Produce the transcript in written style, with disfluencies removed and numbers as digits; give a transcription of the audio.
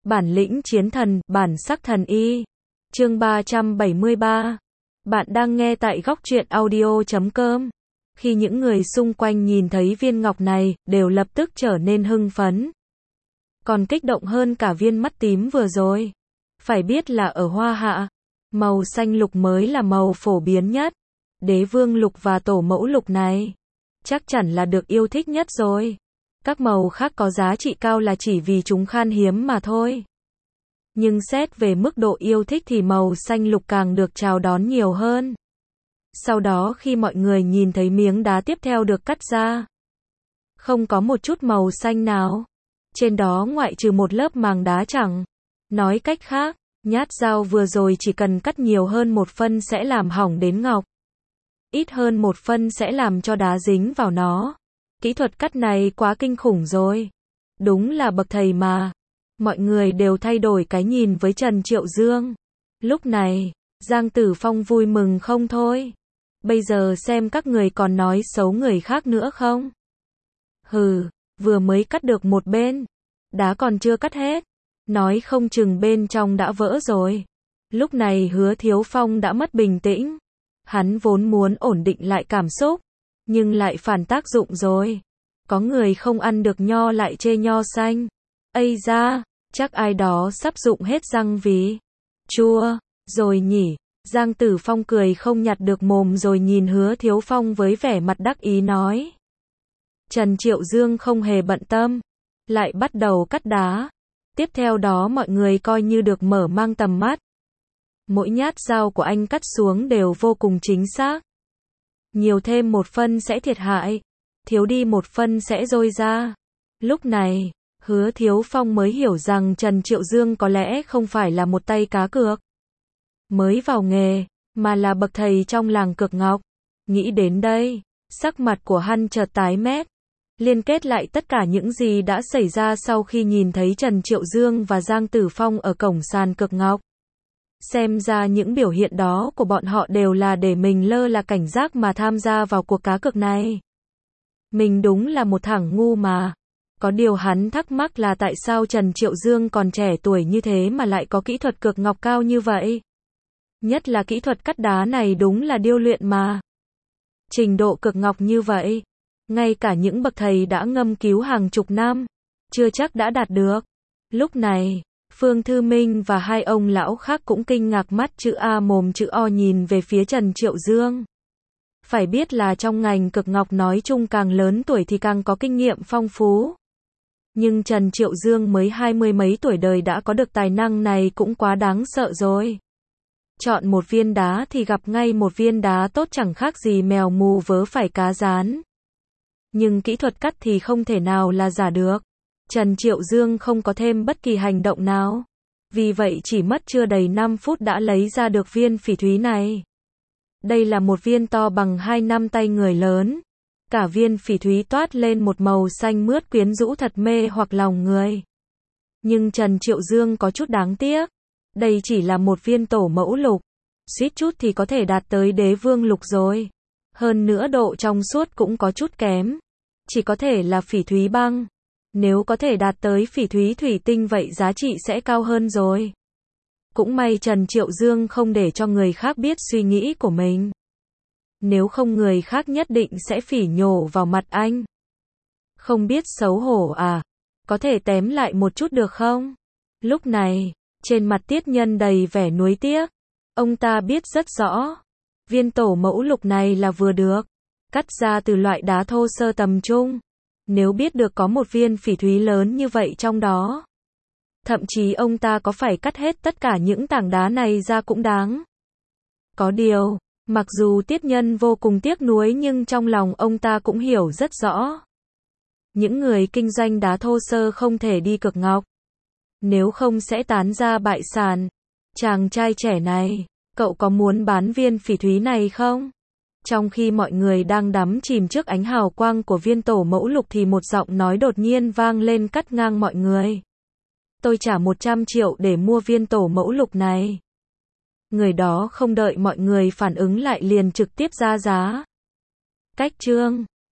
Bản lĩnh chiến thần, bản sắc thần y. Chương 373. Bạn đang nghe tại góc truyện audio.com. Khi những người xung quanh nhìn thấy viên ngọc này, đều lập tức trở nên hưng phấn. Còn kích động hơn cả viên mắt tím vừa rồi. Phải biết là ở Hoa Hạ, màu xanh lục mới là màu phổ biến nhất. Đế vương lục và tổ mẫu lục này chắc chắn là được yêu thích nhất rồi. Các màu khác có giá trị cao là chỉ vì chúng khan hiếm mà thôi. Nhưng xét về mức độ yêu thích thì màu xanh lục càng được chào đón nhiều hơn. Sau đó khi mọi người nhìn thấy miếng đá tiếp theo được cắt ra, không có một chút màu xanh nào. Trên đó ngoại trừ một lớp màng đá chẳng. Nói cách khác, nhát dao vừa rồi chỉ cần cắt nhiều hơn một phân sẽ làm hỏng đến ngọc. Ít hơn một phân sẽ làm cho đá dính vào nó. Kỹ thuật cắt này quá kinh khủng rồi. Đúng là bậc thầy mà. Mọi người đều thay đổi cái nhìn với Trần Triệu Dương. Lúc này, Giang Tử Phong vui mừng không thôi. Bây giờ xem các người còn nói xấu người khác nữa không? Hừ, vừa mới cắt được một bên. Đá còn chưa cắt hết. Nói không chừng bên trong đã vỡ rồi. Lúc này Hứa Thiếu Phong đã mất bình tĩnh. Hắn vốn muốn ổn định lại cảm xúc, nhưng lại phản tác dụng rồi. Có người không ăn được nho lại chê nho xanh. Ây da, chắc ai đó sắp rụng hết răng vì chua rồi nhỉ. Giang Tử Phong cười không nhặt được mồm rồi nhìn Hứa Thiếu Phong với vẻ mặt đắc ý nói. Trần Triệu Dương không hề bận tâm, lại bắt đầu cắt đá. Tiếp theo đó mọi người coi như được mở mang tầm mắt. Mỗi nhát dao của anh cắt xuống đều vô cùng chính xác. Nhiều thêm một phân sẽ thiệt hại, thiếu đi một phân sẽ rôi ra. Lúc này, Hứa Thiếu Phong mới hiểu rằng Trần Triệu Dương có lẽ không phải là một tay cá cược mới vào nghề, mà là bậc thầy trong làng cược ngọc. Nghĩ đến đây, sắc mặt của hắn chợt tái mét. Liên kết lại tất cả những gì đã xảy ra sau khi nhìn thấy Trần Triệu Dương và Giang Tử Phong ở cổng sàn cược ngọc. Xem ra những biểu hiện đó của bọn họ đều là để mình lơ là cảnh giác mà tham gia vào cuộc cá cược này. Mình đúng là một thằng ngu mà. Có điều hắn thắc mắc là tại sao Trần Triệu Dương còn trẻ tuổi như thế mà lại có kỹ thuật cược ngọc cao như vậy. Nhất là kỹ thuật cắt đá này đúng là điêu luyện mà. Trình độ cược ngọc như vậy, ngay cả những bậc thầy đã ngâm cứu hàng chục năm, chưa chắc đã đạt được. Lúc này, Phương Thư Minh và hai ông lão khác cũng kinh ngạc mắt chữ A mồm chữ O nhìn về phía Trần Triệu Dương. Phải biết là trong ngành cược ngọc nói chung càng lớn tuổi thì càng có kinh nghiệm phong phú. Nhưng Trần Triệu Dương mới 20 mấy tuổi đời đã có được tài năng này cũng quá đáng sợ rồi. Chọn một viên đá thì gặp ngay một viên đá tốt chẳng khác gì mèo mù vớ phải cá rán. Nhưng kỹ thuật cắt thì không thể nào là giả được. Trần Triệu Dương không có thêm bất kỳ hành động nào. Vì vậy chỉ mất chưa đầy 5 phút đã lấy ra được viên phỉ thúy này. Đây là một viên to bằng 2 năm tay người lớn. Cả viên phỉ thúy toát lên một màu xanh mướt quyến rũ thật mê hoặc lòng người. Nhưng Trần Triệu Dương có chút đáng tiếc. Đây chỉ là một viên tổ mẫu lục. Suýt chút thì có thể đạt tới đế vương lục rồi. Hơn nữa độ trong suốt cũng có chút kém. Chỉ có thể là phỉ thúy băng. Nếu có thể đạt tới phỉ thúy thủy tinh vậy giá trị sẽ cao hơn rồi. Cũng may Trần Triệu Dương không để cho người khác biết suy nghĩ của mình. Nếu không người khác nhất định sẽ phỉ nhổ vào mặt anh. Không biết xấu hổ à? Có thể tém lại một chút được không? Lúc này, trên mặt Tiết Nhân đầy vẻ nuối tiếc. Ông ta biết rất rõ. Viên tổ mẫu lục này là vừa được. Cắt ra từ loại đá thô sơ tầm trung. Nếu biết được có một viên phỉ thúy lớn như vậy trong đó. Thậm chí ông ta có phải cắt hết tất cả những tảng đá này ra cũng đáng. Có điều, mặc dù Tiết Nhân vô cùng tiếc nuối nhưng trong lòng ông ta cũng hiểu rất rõ. Những người kinh doanh đá thô sơ không thể đi cược ngọc. Nếu không sẽ tán ra bại sản. Chàng trai trẻ này, cậu có muốn bán viên phỉ thúy này không? Trong khi mọi người đang đắm chìm trước ánh hào quang của viên tổ mẫu lục thì một giọng nói đột nhiên vang lên cắt ngang mọi người. Tôi trả 100 triệu để mua viên tổ mẫu lục này. Người đó không đợi mọi người phản ứng lại liền trực tiếp ra giá. Cách chương